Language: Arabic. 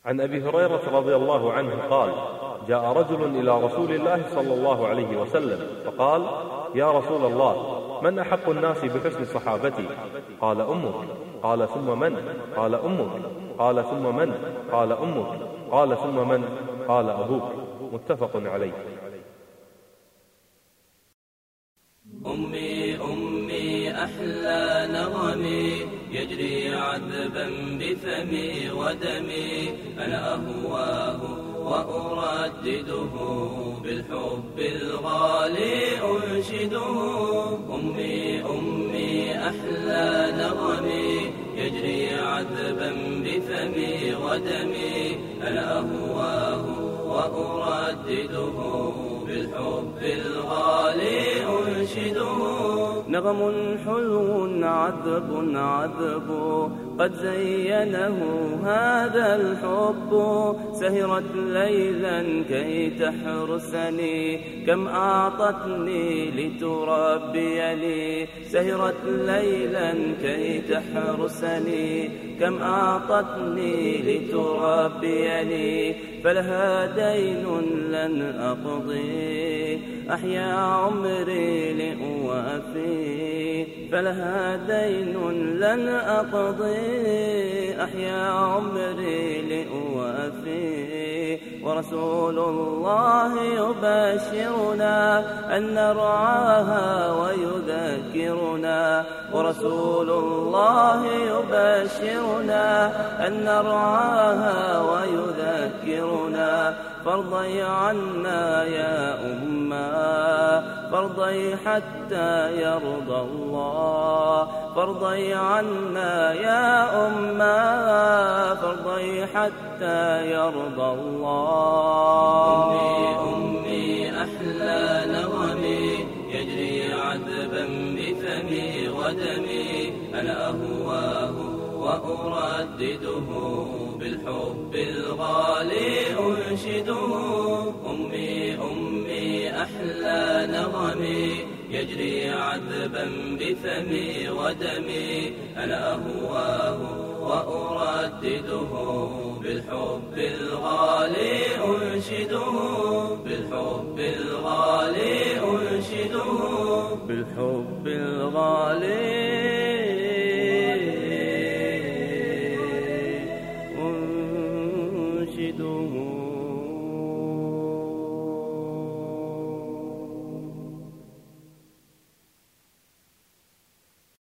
عن أبي هريرة رضي الله عنه قال: جاء رجل إلى رسول الله صلى الله عليه وسلم فقال: يا رسول الله، من أحق الناس بحسن صحابتي؟ قال: أمك. قال: ثم من؟ قال: أمك. قال: ثم من؟ قال: أمك. قال: ثم من؟ قال: أبوك. متفق عليه. أمي أمي أحلى نغمي يجري عذبا بفمي ودمي، أنا أهواه وأردده بالحب الغالي أنشده. أمي أمي أحلى نغمي يجري عذبا بفمي ودمي، أنا أهواه وأردده بالحب الغالي أنشده. نغم حلو عذب عذب قد زينه هذا الحب، سهرت ليلا كي تحرسني كم أعطتني لتربيني. سهرت ليلا كي تحرسني كم أعطتني لتربيني، فلها دين لن أقضي أحيا عمري لأوافي. فلها دين لن أقضي أحيا عمري لأوافي. ورسول الله يبشرنا أن نرعاها ويذكرنا. ورسول الله يبشرنا أن نرعاها ويذكرنا. فارضي عنا يا أمة فارضي حتى يرضى الله. فارضي عنا يا أمة فارضي حتى يرضى الله. أمي أمي أحلى نغمي يجري عذبا بفمي ودمي، أنا أهواه وأردده بالحب الغالي أنشده. أمي أمي أحلى نغمي يجري عذبا بفمي ودمي، أنا أهواه وأردده بالحب الغالي أنشده. بالحب الغالي أنشده. بالحب الغالي